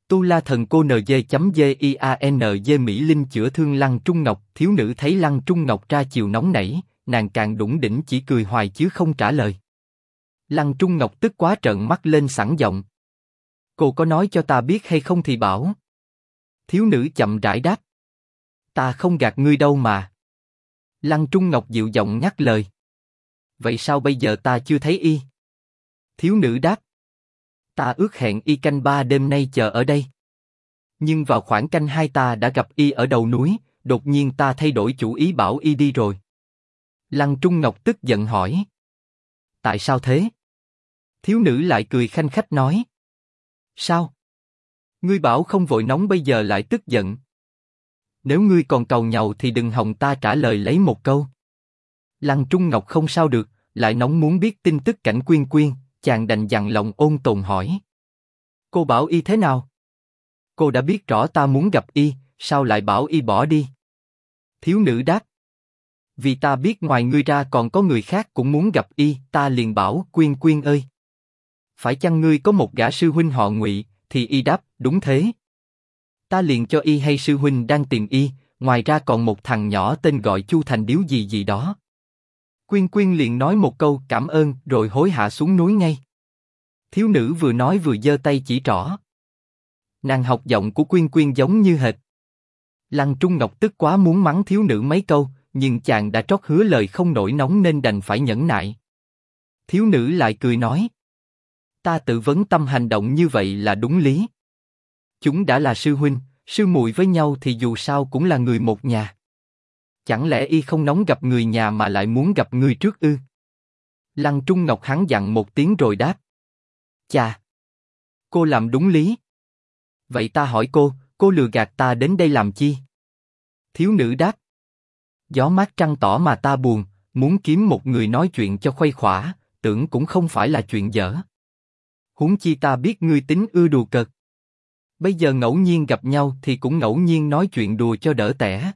Tu La Thần Cô NG.GIANG Mỹ Linh chữa thương Lăng Trung Ngọc. Thiếu nữ thấy Lăng Trung Ngọc ra chiều nóng nảy, nàng càng đủng đỉnh chỉ cười hoài chứ không trả lời. Lăng Trung Ngọc tức quá trợn mắt lên sẵn giọng. Cô có nói cho ta biết hay không thì bảo. Thiếu nữ chậm rãi đáp. Ta không gạt ngươi đâu mà. Lăng Trung Ngọc dịu giọng nhắc lời. Vậy sao bây giờ ta chưa thấy y? Thiếu nữ đáp. Ta ước hẹn y canh 3 đêm nay chờ ở đây. Nhưng vào khoảng canh 2 ta đã gặp y ở đầu núi, đột nhiên ta thay đổi chủ ý bảo y đi rồi. Lăng Trung Ngọc tức giận hỏi. Tại sao thế? Thiếu nữ lại cười khanh khách nói. Sao? Ngươi bảo không vội nóng bây giờ lại tức giận. Nếu ngươi còn càu nhàu thì đừng hòng ta trả lời lấy một câu. Lăng Trung Ngọc không sao được, lại nóng muốn biết tin tức cảnh Quyên Quyên, chàng đành dằn lòng ôn tồn hỏi. Cô bảo y thế nào? Cô đã biết rõ ta muốn gặp y, sao lại bảo y bỏ đi? Thiếu nữ đáp. Vì ta biết ngoài ngươi ra còn có người khác cũng muốn gặp y, ta liền bảo Quyên Quyên ơi. Phải chăng ngươi có một gã sư huynh họ Ngụy? Thì y đáp, đúng thế. Ta liền cho y hay sư huynh đang tìm y, ngoài ra còn một thằng nhỏ tên gọi Chu Thành Điếu gì gì đó. Quyên Quyên liền nói một câu cảm ơn rồi hối hả xuống núi ngay. Thiếu nữ vừa nói vừa giơ tay chỉ trỏ. Nàng học giọng của Quyên Quyên giống như hệt. Lăng Trung Ngọc tức quá muốn mắng thiếu nữ mấy câu, nhưng chàng đã trót hứa lời không nổi nóng nên đành phải nhẫn nại. Thiếu nữ lại cười nói. Ta tự vấn tâm hành động như vậy là đúng lý. Chúng đã là sư huynh, sư muội với nhau thì dù sao cũng là người một nhà. Chẳng lẽ y không nóng gặp người nhà mà lại muốn gặp ngươi trước ư? Lăng Trung Ngọc hắn dặn một tiếng rồi đáp. Chà! Cô làm đúng lý. Vậy ta hỏi cô lừa gạt ta đến đây làm chi? Thiếu nữ đáp. Gió mát trăng tỏ mà ta buồn, muốn kiếm một người nói chuyện cho khuây khỏa, tưởng cũng không phải là chuyện dở. Huống chi ta biết ngươi tính ưa đùa cợt. Bây giờ ngẫu nhiên gặp nhau thì cũng ngẫu nhiên nói chuyện đùa cho đỡ tẻ.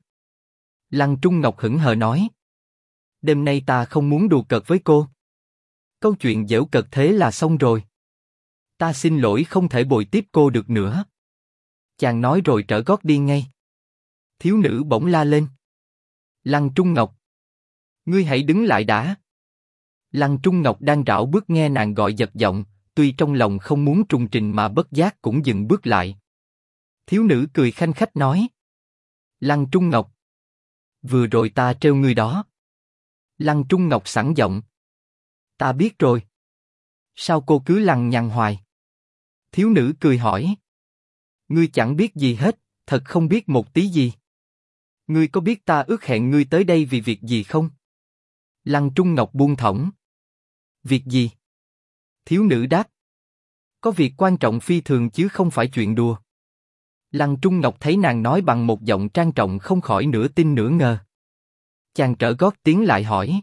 Lăng Trung Ngọc hững hờ nói. Đêm nay ta không muốn đùa cợt với cô. Câu chuyện giễu cợt thế là xong rồi. Ta xin lỗi không thể bồi tiếp cô được nữa. Chàng nói rồi trở gót đi ngay. Thiếu nữ bỗng la lên. Lăng Trung Ngọc! Ngươi hãy đứng lại đã. Lăng Trung Ngọc đang rảo bước nghe nàng gọi giật giọng, tuy trong lòng không muốn trùng trình mà bất giác cũng dừng bước lại. Thiếu nữ cười khanh khách nói. Lăng Trung Ngọc! Vừa rồi ta trêu ngươi đó. Lăng Trung Ngọc sẵn giọng. Ta biết rồi. Sao cô cứ lằng nhằng hoài? Thiếu nữ cười hỏi. Ngươi chẳng biết gì hết, thật không biết một tí gì. Ngươi có biết ta ước hẹn ngươi tới đây vì việc gì không? Lăng Trung Ngọc buông thõng. Việc gì? Thiếu nữ đáp. Có việc quan trọng phi thường chứ không phải chuyện đùa. Lăng Trung Ngọc thấy nàng nói bằng một giọng trang trọng không khỏi nửa tin nửa ngờ. Chàng trở gót tiến lại hỏi.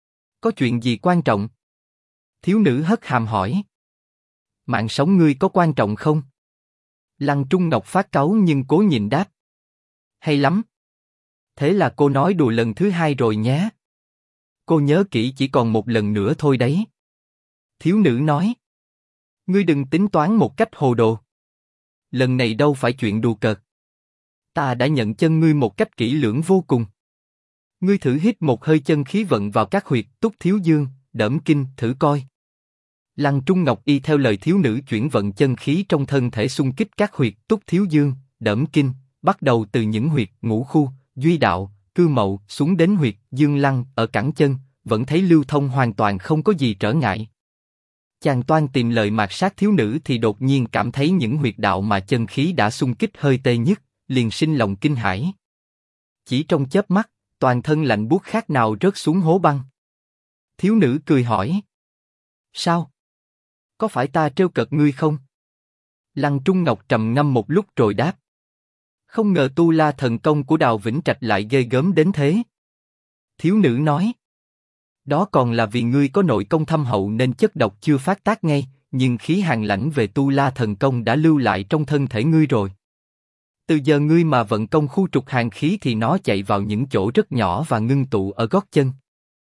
Có chuyện gì quan trọng? Thiếu nữ hất hàm hỏi. Mạng sống ngươi có quan trọng không? Lăng Trung Ngọc phát cáu nhưng cố nhìn đáp. Hay lắm. Thế là cô nói đùa lần thứ hai rồi nhé. Cô nhớ kỹ chỉ còn một lần nữa thôi đấy. Thiếu nữ nói. Ngươi đừng tính toán một cách hồ đồ. Lần này đâu phải chuyện đùa cợt. Ta đã nhận chân ngươi một cách kỹ lưỡng vô cùng. Ngươi thử hít một hơi chân khí vận vào các huyệt Túc Thiếu Dương, Đỡm Kinh thử coi. Lăng Trung Ngọc y theo lời thiếu nữ chuyển vận chân khí trong thân thể xung kích các huyệt Túc Thiếu Dương, Đỡm Kinh, bắt đầu từ những huyệt Ngũ Khu, Duy Đạo, Cư Mậu xuống đến huyệt Dương Lăng ở cẳng chân, vẫn thấy lưu thông hoàn toàn không có gì trở ngại. Chàng toan tìm lời mạt sát thiếu nữ thì đột nhiên cảm thấy những huyệt đạo mà chân khí đã xung kích hơi tê nhức, liền sinh lòng kinh hãi. Chỉ trong chớp mắt, toàn thân lạnh buốt khác nào rớt xuống hố băng. Thiếu nữ cười hỏi. Sao? Có phải ta trêu cợt ngươi không? Lăng Trung Ngọc trầm ngâm một lúc rồi đáp. Không ngờ tu la thần công của Đào Vĩnh Trạch lại ghê gớm đến thế. Thiếu nữ nói. Đó còn là vì ngươi có nội công thâm hậu nên chất độc chưa phát tác ngay, nhưng khí hàn lãnh về tu la thần công đã lưu lại trong thân thể ngươi rồi. Từ giờ ngươi mà vận công khu trục hàn khí thì nó chạy vào những chỗ rất nhỏ và ngưng tụ ở gót chân.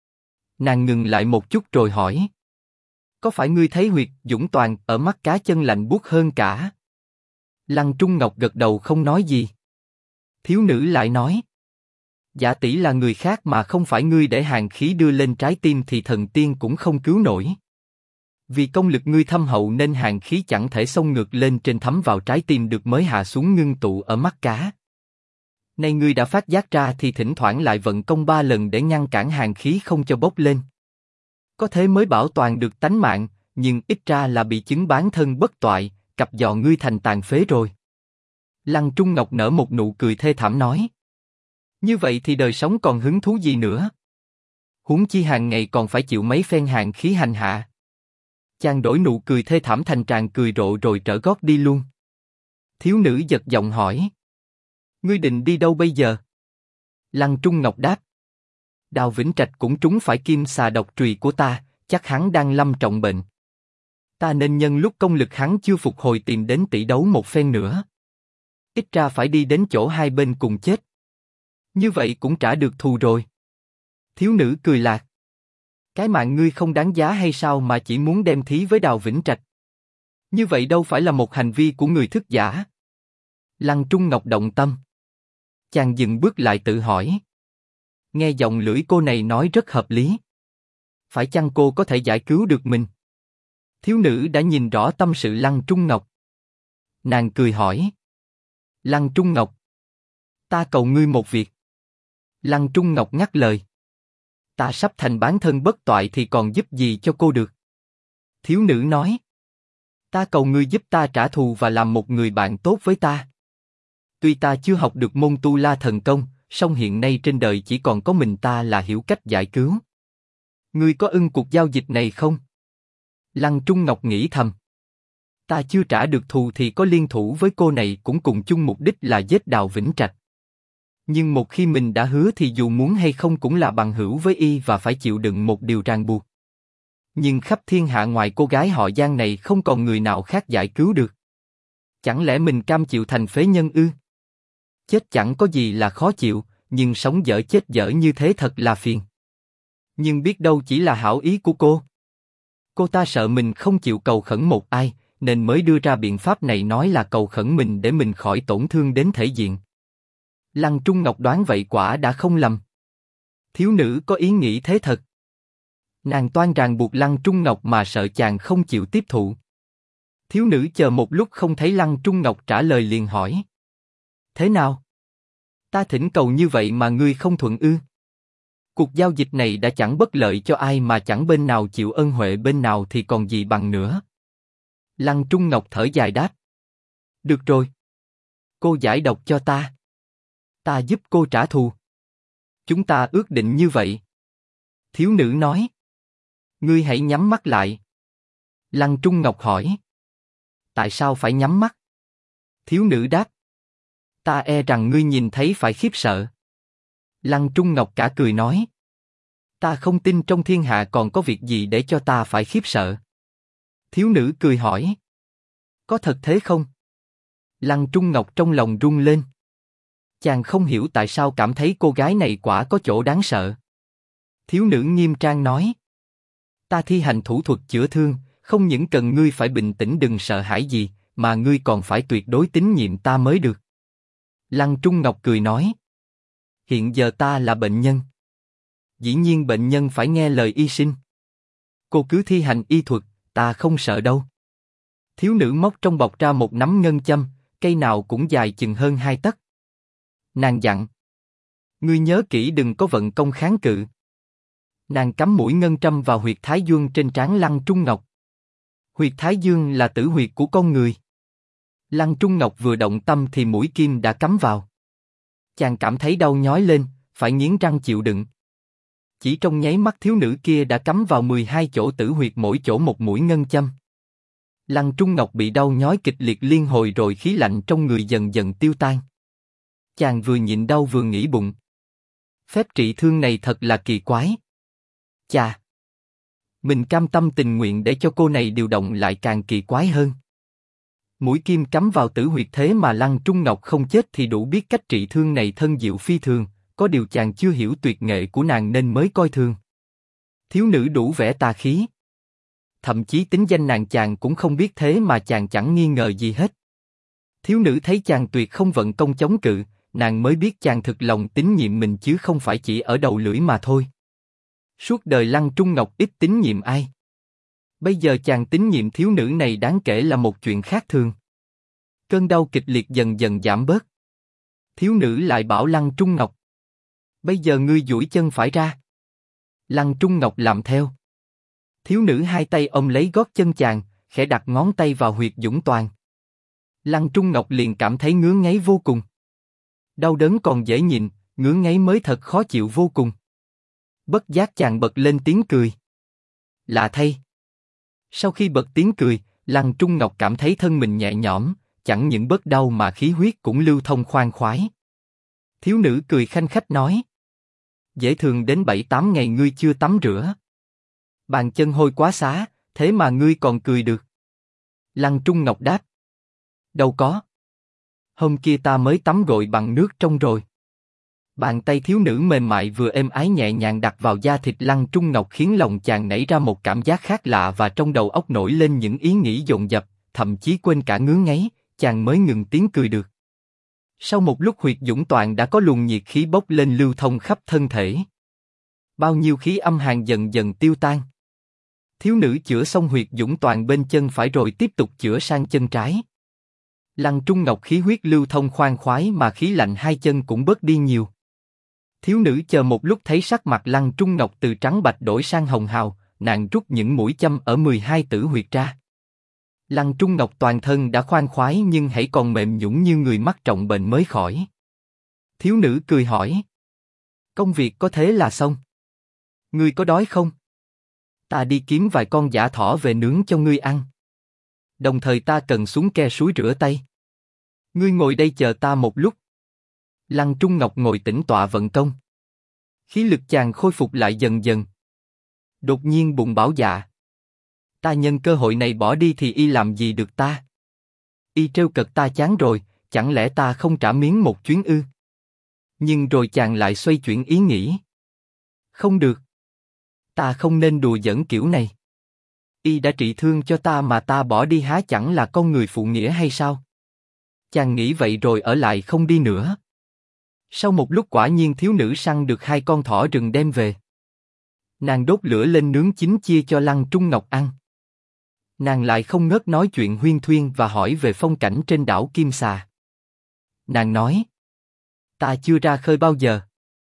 Nàng ngừng lại một chút rồi hỏi. Có phải ngươi thấy huyệt Dũng Toàn ở mắt cá chân lạnh buốt hơn cả? Lăng Trung Ngọc gật đầu không nói gì. Thiếu nữ lại nói. Giả tỷ là người khác mà không phải ngươi để hàn khí đưa lên trái tim thì thần tiên cũng không cứu nổi. Vì công lực ngươi thâm hậu nên hàn khí chẳng thể xông ngược lên trên thấm vào trái tim được mới hạ xuống ngưng tụ ở mắt cá. Nay ngươi đã phát giác ra thì thỉnh thoảng lại vận công 3 lần để ngăn cản hàn khí không cho bốc lên. Có thế mới bảo toàn được tánh mạng, nhưng ít ra là bị chứng bán thân bất toại, cặp giò ngươi thành tàn phế rồi. Lăng Trung Ngọc nở một nụ cười thê thảm nói. Như vậy thì đời sống còn hứng thú gì nữa? Huống chi hàng ngày còn phải chịu mấy phen hàn khí hành hạ. Chàng đổi nụ cười thê thảm thành tràng cười rộ rồi trở gót đi luôn. Thiếu nữ giật giọng hỏi. Ngươi định đi đâu bây giờ? Lăng Trung Ngọc đáp. Đào Vĩnh Trạch cũng trúng phải kim xà độc trùy của ta, chắc hắn đang lâm trọng bệnh. Ta nên nhân lúc công lực hắn chưa phục hồi tìm đến tỷ đấu một phen nữa. Ít ra phải đi đến chỗ hai bên cùng chết. Như vậy cũng trả được thù rồi. Thiếu nữ cười lạc. Cái mạng ngươi không đáng giá hay sao mà chỉ muốn đem thí với Đào Vĩnh Trạch? Như vậy đâu phải là một hành vi của người thức giả. Lăng Trung Ngọc động tâm. Chàng dừng bước lại tự hỏi. Nghe giọng lưỡi cô này nói rất hợp lý. Phải chăng cô có thể giải cứu được mình? Thiếu nữ đã nhìn rõ tâm sự Lăng Trung Ngọc. Nàng cười hỏi. Lăng Trung Ngọc. Ta cầu ngươi một việc. Lăng Trung Ngọc ngắt lời. Ta sắp thành bán thân bất toại thì còn giúp gì cho cô được? Thiếu nữ nói. Ta cầu ngươi giúp ta trả thù và làm một người bạn tốt với ta. Tuy ta chưa học được môn tu la thần công, song hiện nay trên đời chỉ còn có mình ta là hiểu cách giải cứu. Ngươi có ưng cuộc giao dịch này không? Lăng Trung Ngọc nghĩ thầm. Ta chưa trả được thù thì có liên thủ với cô này cũng cùng chung mục đích là giết Đào Vĩnh Trạch. Nhưng một khi mình đã hứa thì dù muốn hay không cũng là bằng hữu với y và phải chịu đựng một điều ràng buộc. Nhưng khắp thiên hạ ngoài cô gái họ Giang này không còn người nào khác giải cứu được. Chẳng lẽ mình cam chịu thành phế nhân ư? Chết chẳng có gì là khó chịu, nhưng sống dở chết dở như thế thật là phiền. Nhưng biết đâu chỉ là hảo ý của cô. Cô ta sợ mình không chịu cầu khẩn một ai, nên mới đưa ra biện pháp này nói là cầu khẩn mình để mình khỏi tổn thương đến thể diện. Lăng Trung Ngọc đoán vậy quả đã không lầm. Thiếu nữ có ý nghĩ thế thật. Nàng toan ràng buộc Lăng Trung Ngọc mà sợ chàng không chịu tiếp thụ. Thiếu nữ chờ một lúc không thấy Lăng Trung Ngọc trả lời liền hỏi. Thế nào? Ta thỉnh cầu như vậy mà ngươi không thuận ư? Cuộc giao dịch này đã chẳng bất lợi cho ai mà chẳng bên nào chịu ân huệ bên nào thì còn gì bằng nữa. Lăng Trung Ngọc thở dài đáp. Được rồi. Cô giải độc cho ta. Ta giúp cô trả thù. Chúng ta ước định như vậy. Thiếu nữ nói. Ngươi hãy nhắm mắt lại. Lăng Trung Ngọc hỏi. Tại sao phải nhắm mắt? Thiếu nữ đáp. Ta e rằng ngươi nhìn thấy phải khiếp sợ. Lăng Trung Ngọc cả cười nói. Ta không tin trong thiên hạ còn có việc gì để cho ta phải khiếp sợ. Thiếu nữ cười hỏi. Có thật thế không? Lăng Trung Ngọc trong lòng rung lên. Chàng không hiểu tại sao cảm thấy cô gái này quả có chỗ đáng sợ. Thiếu nữ nghiêm trang nói. Ta thi hành thủ thuật chữa thương, không những cần ngươi phải bình tĩnh đừng sợ hãi gì, mà ngươi còn phải tuyệt đối tín nhiệm ta mới được. Lăng Trung Ngọc cười nói. Hiện giờ ta là bệnh nhân. Dĩ nhiên bệnh nhân phải nghe lời y sinh. Cô cứ thi hành y thuật, ta không sợ đâu. Thiếu nữ móc trong bọc ra một nắm ngân châm, cây nào cũng dài chừng hơn 2 tấc. Nàng dặn. Ngươi nhớ kỹ đừng có vận công kháng cự. Nàng cắm mũi ngân châm vào huyệt thái dương trên trán Lăng Trung Ngọc. Huyệt thái dương là tử huyệt của con người. Lăng Trung Ngọc vừa động tâm thì mũi kim đã cắm vào. Chàng cảm thấy đau nhói lên, phải nghiến răng chịu đựng. Chỉ trong nháy mắt thiếu nữ kia đã cắm vào 12 chỗ tử huyệt mỗi chỗ một mũi ngân châm. Lăng Trung Ngọc bị đau nhói kịch liệt liên hồi rồi khí lạnh trong người dần dần tiêu tan. Chàng vừa nhịn đau vừa nghĩ bụng. Phép trị thương này thật là kỳ quái. Chà! Mình cam tâm tình nguyện để cho cô này điều động lại càng kỳ quái hơn. Mũi kim cắm vào tử huyệt thế mà Lăng Trung Ngọc không chết thì đủ biết cách trị thương này thân diệu phi thường, có điều chàng chưa hiểu tuyệt nghệ của nàng nên mới coi thường. Thiếu nữ đủ vẻ tà khí. Thậm chí tính danh nàng chàng cũng không biết thế mà chàng chẳng nghi ngờ gì hết. Thiếu nữ thấy chàng tuyệt không vận công chống cự, nàng mới biết chàng thực lòng tín nhiệm mình chứ không phải chỉ ở đầu lưỡi mà thôi. Suốt đời Lăng Trung Ngọc ít tín nhiệm ai. Bây giờ chàng tín nhiệm thiếu nữ này đáng kể là một chuyện khác thường. Cơn đau kịch liệt dần dần giảm bớt. Thiếu nữ lại bảo Lăng Trung Ngọc: bây giờ ngươi duỗi chân phải ra. Lăng Trung Ngọc làm theo. Thiếu nữ hai tay ôm lấy gót chân chàng, khẽ đặt ngón tay vào huyệt dũng toàn. Lăng Trung Ngọc liền cảm thấy ngứa ngáy vô cùng. Đau đớn còn dễ nhịn, ngứa ngáy mới thật khó chịu vô cùng. Bất giác chàng bật lên tiếng cười. Lạ thay. Sau khi bật tiếng cười, Lăng Trung Ngọc cảm thấy thân mình nhẹ nhõm, chẳng những bớt đau mà khí huyết cũng lưu thông khoan khoái. Thiếu nữ cười khanh khách nói: dễ thường đến 7-8 ngày ngươi chưa tắm rửa. Bàn chân hôi quá xá, thế mà ngươi còn cười được. Lăng Trung Ngọc đáp: đâu có. Hôm kia ta mới tắm gội bằng nước trong rồi. Bàn tay thiếu nữ mềm mại vừa êm ái nhẹ nhàng đặt vào da thịt Lăng Trung Ngọc khiến lòng chàng nảy ra một cảm giác khác lạ và trong đầu óc nổi lên những ý nghĩ dồn dập, thậm chí quên cả ngứa ngáy, chàng mới ngừng tiếng cười được. Sau một lúc huyệt dũng toàn đã có luồng nhiệt khí bốc lên lưu thông khắp thân thể. Bao nhiêu khí âm hàn dần dần tiêu tan. Thiếu nữ chữa xong huyệt dũng toàn bên chân phải rồi tiếp tục chữa sang chân trái. Lăng Trung Ngọc khí huyết lưu thông khoan khoái mà khí lạnh hai chân cũng bớt đi nhiều. Thiếu nữ chờ một lúc thấy sắc mặt Lăng Trung Ngọc từ trắng bạch đổi sang hồng hào, nàng rút những mũi châm ở 12 tử huyệt ra. Lăng Trung Ngọc toàn thân đã khoan khoái nhưng hãy còn mềm nhũn như người mắc trọng bệnh mới khỏi. Thiếu nữ cười hỏi: công việc có thế là xong? Ngươi có đói không? Ta đi kiếm vài con dã thỏ về nướng cho ngươi ăn. Đồng thời ta cần xuống ke suối rửa tay. Ngươi ngồi đây chờ ta một lúc. Lăng Trung Ngọc ngồi tĩnh tọa vận công. Khí lực chàng khôi phục lại dần dần. Đột nhiên bụng bảo dạ: ta nhân cơ hội này bỏ đi thì y làm gì được ta? Y trêu cợt ta chán rồi, chẳng lẽ ta không trả miếng một chuyến ư? Nhưng rồi chàng lại xoay chuyển ý nghĩ. Không được. Ta không nên đùa giỡn kiểu này. Y đã trị thương cho ta mà ta bỏ đi há chẳng là con người phụ nghĩa hay sao? Chàng nghĩ vậy rồi ở lại không đi nữa. Sau một lúc quả nhiên thiếu nữ săn được 2 con thỏ rừng đem về. Nàng đốt lửa lên nướng chín chia cho Lăng Trung Ngọc ăn. Nàng lại không ngớt nói chuyện huyên thuyên và hỏi về phong cảnh trên đảo Kim Xà. Nàng nói: ta chưa ra khơi bao giờ.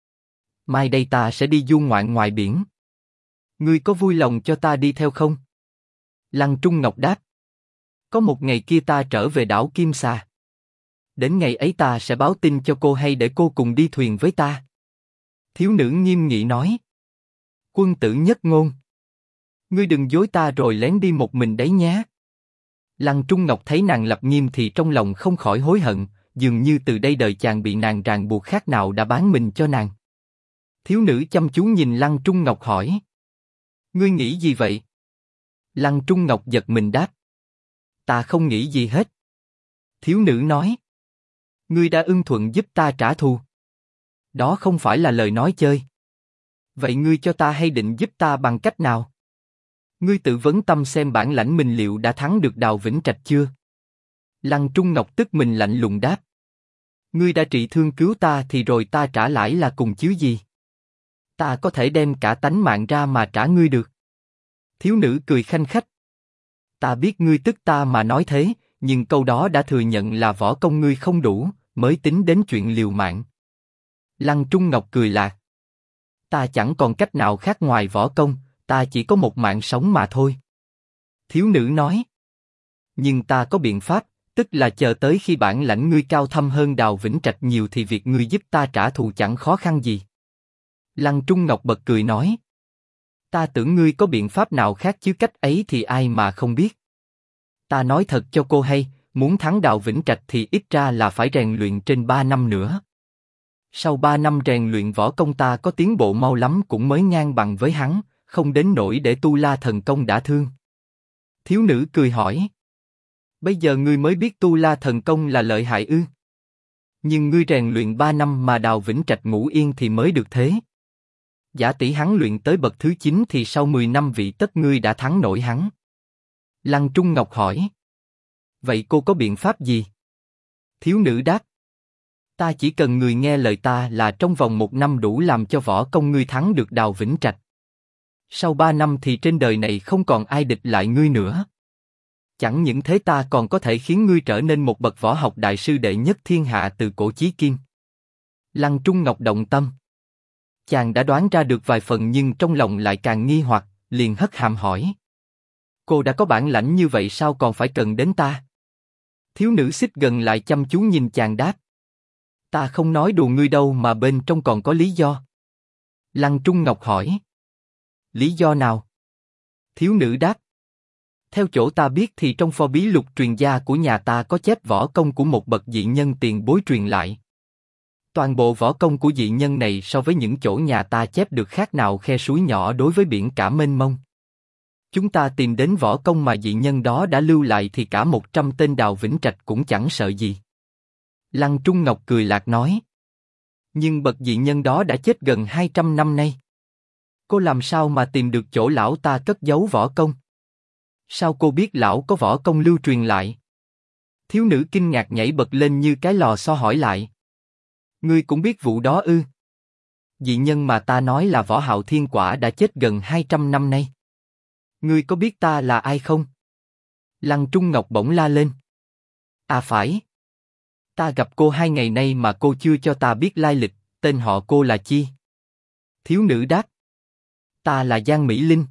Mai đây ta sẽ đi du ngoạn ngoài biển. Ngươi có vui lòng cho ta đi theo không? Lăng Trung Ngọc đáp: có một ngày kia ta trở về đảo Kim Xà. Đến ngày ấy ta sẽ báo tin cho cô hay để cô cùng đi thuyền với ta. Thiếu nữ nghiêm nghị nói: quân tử nhất ngôn. Ngươi đừng dối ta rồi lén đi một mình đấy nhé. Lăng Trung Ngọc thấy nàng lập nghiêm thì trong lòng không khỏi hối hận, dường như từ đây đời chàng bị nàng ràng buộc khác nào đã bán mình cho nàng. Thiếu nữ chăm chú nhìn Lăng Trung Ngọc hỏi: ngươi nghĩ gì vậy? Lăng Trung Ngọc giật mình đáp: ta không nghĩ gì hết. Thiếu nữ nói: ngươi đã ưng thuận giúp ta trả thù. Đó không phải là lời nói chơi. Vậy ngươi cho ta hay định giúp ta bằng cách nào? Ngươi tự vấn tâm xem bản lãnh mình liệu đã thắng được Đào Vĩnh Trạch chưa? Lăng Trung Ngọc tức mình lạnh lùng đáp: ngươi đã trị thương cứu ta thì rồi ta trả lãi là cùng chứ gì? Ta có thể đem cả tánh mạng ra mà trả ngươi được. Thiếu nữ cười khanh khách: ta biết ngươi tức ta mà nói thế, nhưng câu đó đã thừa nhận là võ công ngươi không đủ, mới tính đến chuyện liều mạng. Lăng Trung Ngọc cười lạc: ta chẳng còn cách nào khác ngoài võ công, ta chỉ có một mạng sống mà thôi. Thiếu nữ nói: nhưng ta có biện pháp, tức là chờ tới khi bản lãnh ngươi cao thâm hơn Đào Vĩnh Trạch nhiều thì việc ngươi giúp ta trả thù chẳng khó khăn gì. Lăng Trung Ngọc bật cười nói: ta tưởng ngươi có biện pháp nào khác chứ cách ấy thì ai mà không biết. Ta nói thật cho cô hay, muốn thắng Đào Vĩnh Trạch thì ít ra là phải rèn luyện trên 3 năm nữa. Sau 3 năm rèn luyện võ công ta có tiến bộ mau lắm cũng mới ngang bằng với hắn, không đến nỗi để Tu La thần công đả thương. Thiếu nữ cười hỏi: bây giờ ngươi mới biết Tu La thần công là lợi hại ư? Nhưng ngươi rèn luyện 3 năm mà Đào Vĩnh Trạch ngủ yên thì mới được thế. Giả tỷ hắn luyện tới bậc thứ 9 thì sau 10 năm vị tất ngươi đã thắng nổi hắn. Lăng Trung Ngọc hỏi: vậy cô có biện pháp gì? Thiếu nữ đáp. Ta chỉ cần người nghe lời ta là trong vòng 1 năm đủ làm cho võ công ngươi thắng được Đào Vĩnh Trạch. Sau 3 năm thì trên đời này không còn ai địch lại ngươi nữa. Chẳng những thế ta còn có thể khiến ngươi trở nên một bậc võ học đại sư đệ nhất thiên hạ từ cổ chí kim. Lăng Trung Ngọc động tâm. Chàng đã đoán ra được vài phần nhưng trong lòng lại càng nghi hoặc, liền hất hàm hỏi. Cô đã có bản lãnh như vậy sao còn phải cần đến ta? Thiếu nữ xích gần lại chăm chú nhìn chàng đáp. Ta không nói đùa ngươi đâu mà bên trong còn có lý do. Lăng Trung Ngọc hỏi. Lý do nào? Thiếu nữ đáp. Theo chỗ ta biết thì trong pho bí lục truyền gia của nhà ta có chép võ công của một bậc dị nhân tiền bối truyền lại. Toàn bộ võ công của dị nhân này so với những chỗ nhà ta chép được khác nào khe suối nhỏ đối với biển cả mênh mông. Chúng ta tìm đến võ công mà dị nhân đó đã lưu lại thì cả 100 tên Đào Vĩnh Trạch cũng chẳng sợ gì. Lăng Trung Ngọc cười lạc nói. Nhưng bậc dị nhân đó đã chết gần 200 năm nay. Cô làm sao mà tìm được chỗ lão ta cất giấu võ công? Sao cô biết lão có võ công lưu truyền lại? Thiếu nữ kinh ngạc nhảy bật lên như cái lò xo hỏi lại. Ngươi cũng biết vụ đó ư? Dị nhân mà ta nói là Võ Hạo Thiên quả đã chết gần 200 năm nay. Ngươi có biết ta là ai không? Lăng Trung Ngọc bỗng la lên. À phải. Ta gặp cô 2 ngày nay mà cô chưa cho ta biết lai lịch, tên họ cô là chi? Thiếu nữ đáp. Ta là Giang Mỹ Linh.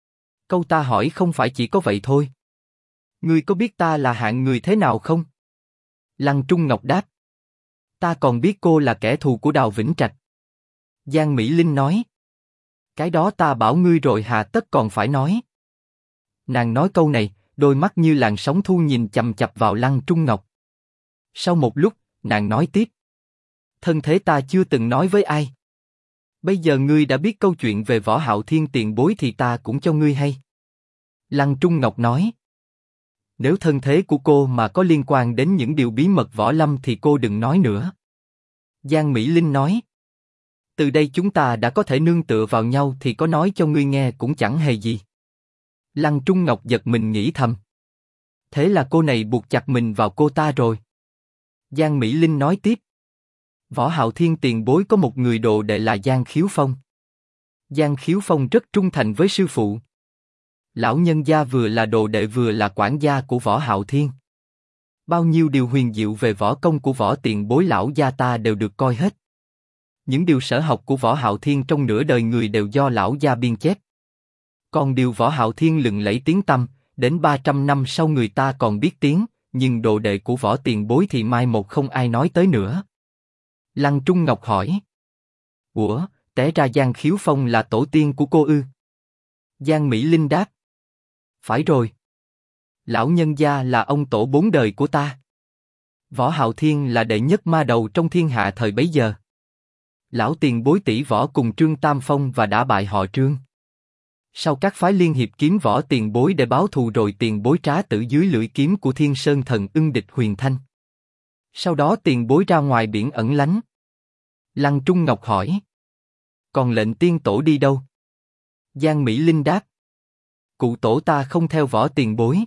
Câu ta hỏi không phải chỉ có vậy thôi. Ngươi có biết ta là hạng người thế nào không? Lăng Trung Ngọc đáp. Ta còn biết cô là kẻ thù của Đào Vĩnh Trạch. Giang Mỹ Linh nói. Cái đó ta bảo ngươi rồi hà tất còn phải nói. Nàng nói câu này, đôi mắt như làn sóng thu nhìn chằm chằm vào Lăng Trung Ngọc. Sau một lúc, nàng nói tiếp. Thân thế ta chưa từng nói với ai. Bây giờ ngươi đã biết câu chuyện về Võ Hạo Thiên tiền bối thì ta cũng cho ngươi hay. Lăng Trung Ngọc nói. Nếu thân thế của cô mà có liên quan đến những điều bí mật võ lâm thì cô đừng nói nữa. Giang Mỹ Linh nói. Từ đây chúng ta đã có thể nương tựa vào nhau thì có nói cho ngươi nghe cũng chẳng hề gì. Lăng Trung Ngọc giật mình nghĩ thầm. Thế là cô này buộc chặt mình vào cô ta rồi. Giang Mỹ Linh nói tiếp. Võ Hạo Thiên tiền bối có một người đồ đệ là Giang Khiếu Phong. Giang Khiếu Phong rất trung thành với sư phụ. Lão nhân gia vừa là đồ đệ vừa là quản gia của Võ Hạo Thiên. Bao nhiêu điều huyền diệu về võ công của Võ tiền bối lão gia ta đều được coi hết. Những điều sở học của Võ Hạo Thiên trong nửa đời người đều do lão gia biên chép. Còn điều Võ Hạo Thiên lừng lẫy tiếng tăm, đến 300 năm sau người ta còn biết tiếng, nhưng đồ đệ của Võ tiền bối thì mai một không ai nói tới nữa. Lăng Trung Ngọc hỏi. Ủa, té ra Giang Khiếu Phong là tổ tiên của cô ư? Giang Mỹ Linh đáp. Phải rồi. Lão nhân gia là ông tổ 4 đời của ta. Võ Hạo Thiên là đệ nhất ma đầu trong thiên hạ thời bấy giờ. Lão tiền bối tỷ võ cùng Trương Tam Phong và đã bại họ Trương. Sau các phái liên hiệp kiếm võ tiền bối để báo thù rồi tiền bối trá tử dưới lưỡi kiếm của Thiên Sơn thần ưng địch Huyền Thanh. Sau đó tiền bối ra ngoài biển ẩn lánh. Lăng Trung Ngọc hỏi. Còn lệnh tiên tổ đi đâu? Giang Mỹ Linh đáp. Cụ tổ ta không theo võ tiền bối.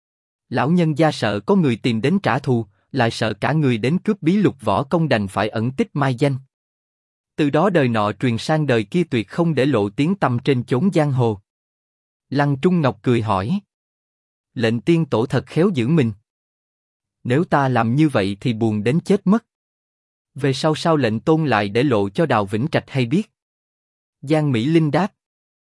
Lão nhân gia sợ có người tìm đến trả thù, lại sợ cả người đến cướp bí lục võ công đành phải ẩn tích mai danh. Từ đó đời nọ truyền sang đời kia tuyệt không để lộ tiếng tăm trên chốn giang hồ. Lăng Trung Ngọc cười hỏi. Lệnh tiên tổ thật khéo giữ mình. Nếu ta làm như vậy thì buồn đến chết mất. Về sau sao lệnh tôn lại để lộ cho Đào Vĩnh Trạch hay biết? Giang Mỹ Linh đáp.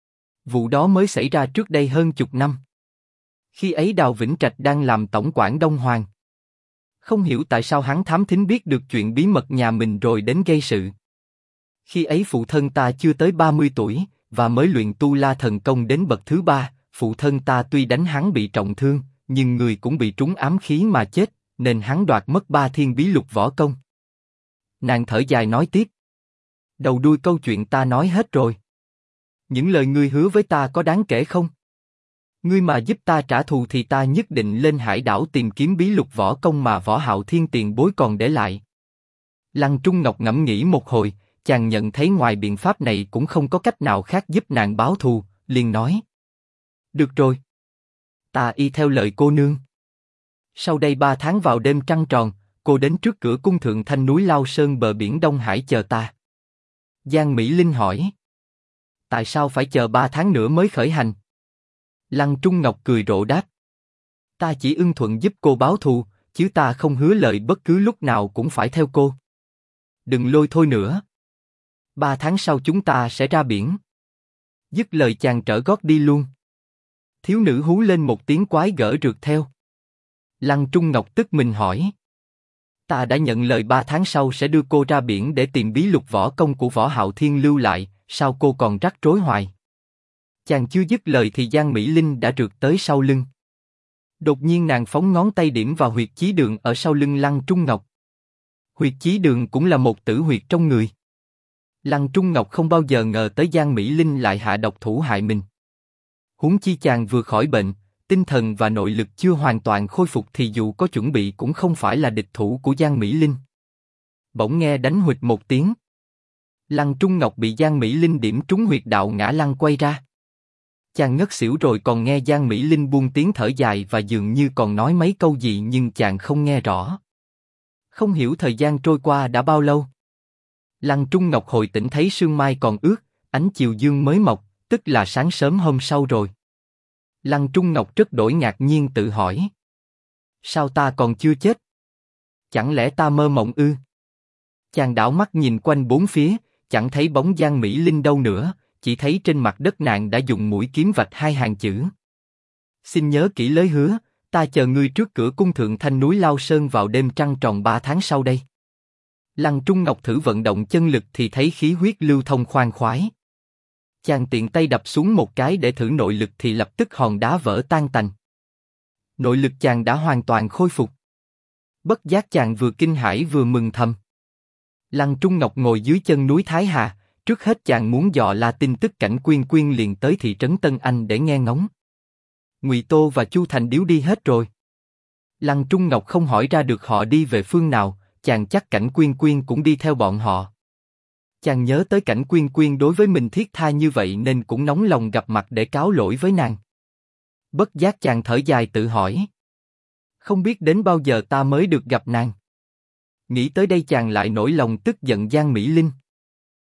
Vụ đó mới xảy ra trước đây hơn chục năm. Khi ấy Đào Vĩnh Trạch đang làm tổng quản Đông Hoàng. Không hiểu tại sao hắn thám thính biết được chuyện bí mật nhà mình rồi đến gây sự. Khi ấy phụ thân ta chưa tới 30 tuổi, và mới luyện tu la thần công đến bậc thứ 3, phụ thân ta tuy đánh hắn bị trọng thương, nhưng người cũng bị trúng ám khí mà chết, nên hắn đoạt mất 3 thiên bí lục võ công. Nàng thở dài nói tiếp. Đầu đuôi câu chuyện ta nói hết rồi. Những lời ngươi hứa với ta có đáng kể không? Ngươi mà giúp ta trả thù thì ta nhất định lên hải đảo tìm kiếm bí lục võ công mà Võ Hạo Thiên tiền bối còn để lại. Lăng Trung Ngọc ngẫm nghĩ một hồi, chàng nhận thấy ngoài biện pháp này cũng không có cách nào khác giúp nàng báo thù, liền nói. Được rồi. Ta y theo lời cô nương. Sau đây 3 tháng vào đêm trăng tròn, cô đến trước cửa cung thượng thanh núi Lao Sơn bờ biển Đông Hải chờ ta. Giang Mỹ Linh hỏi. Tại sao phải chờ 3 tháng nữa mới khởi hành? Lăng Trung Ngọc cười rộ đáp. Ta chỉ ưng thuận giúp cô báo thù, chứ ta không hứa lời bất cứ lúc nào cũng phải theo cô. Đừng lôi thôi nữa. 3 tháng sau chúng ta sẽ ra biển. Dứt lời chàng trở gót đi luôn. Thiếu nữ hú lên một tiếng quái gở rượt theo. Lăng Trung Ngọc tức mình hỏi. Ta đã nhận lời 3 tháng sau sẽ đưa cô ra biển để tìm bí lục võ công của Võ Hạo Thiên lưu lại, sao cô còn rắc rối hoài? Chàng chưa dứt lời thì Giang Mỹ Linh đã rượt tới sau lưng. Đột nhiên nàng phóng ngón tay điểm vào huyệt chí đường ở sau lưng Lăng Trung Ngọc. Huyệt chí đường cũng là một tử huyệt trong người. Lăng Trung Ngọc không bao giờ ngờ tới Giang Mỹ Linh lại hạ độc thủ hại mình. Huống chi chàng vừa khỏi bệnh, tinh thần và nội lực chưa hoàn toàn khôi phục thì dù có chuẩn bị cũng không phải là địch thủ của Giang Mỹ Linh. Bỗng nghe đánh huỵch một tiếng. Lăng Trung Ngọc bị Giang Mỹ Linh điểm trúng huyệt đạo ngã lăn quay ra. Chàng ngất xỉu rồi còn nghe Giang Mỹ Linh buông tiếng thở dài và dường như còn nói mấy câu gì nhưng chàng không nghe rõ. Không hiểu thời gian trôi qua đã bao lâu. Lăng Trung Ngọc hồi tỉnh thấy sương mai còn ướt, ánh chiều dương mới mọc, tức là sáng sớm hôm sau rồi. Lăng Trung Ngọc rất đổi ngạc nhiên tự hỏi. Sao ta còn chưa chết? Chẳng lẽ ta mơ mộng ư? Chàng đảo mắt nhìn quanh bốn phía, chẳng thấy bóng Giang Mỹ Linh đâu nữa, chỉ thấy trên mặt đất nàng đã dùng mũi kiếm vạch 2 hàng chữ. Xin nhớ kỹ lời hứa, ta chờ ngươi trước cửa cung thượng thanh núi Lao Sơn vào đêm trăng tròn 3 tháng sau đây. Lăng Trung Ngọc thử vận động chân lực thì thấy khí huyết lưu thông khoan khoái. Chàng tiện tay đập xuống một cái để thử nội lực thì lập tức hòn đá vỡ tan tành. Nội lực chàng đã hoàn toàn khôi phục. Bất giác chàng vừa kinh hãi vừa mừng thầm. Lăng Trung Ngọc ngồi dưới chân núi Thái Hà, trước hết chàng muốn dò la tin tức Cảnh Quyên Quyên liền tới thị trấn Tân Anh để nghe ngóng. Ngụy Tô và Chu Thành Điếu đi hết rồi. Lăng Trung Ngọc không hỏi ra được họ đi về phương nào, chàng chắc Cảnh Quyên Quyên cũng đi theo bọn họ. Chàng nhớ tới Cảnh Quyên Quyên đối với mình thiết tha như vậy nên cũng nóng lòng gặp mặt để cáo lỗi với nàng. Bất giác chàng thở dài tự hỏi. Không biết đến bao giờ ta mới được gặp nàng. Nghĩ tới đây chàng lại nổi lòng tức giận Giang Mỹ Linh.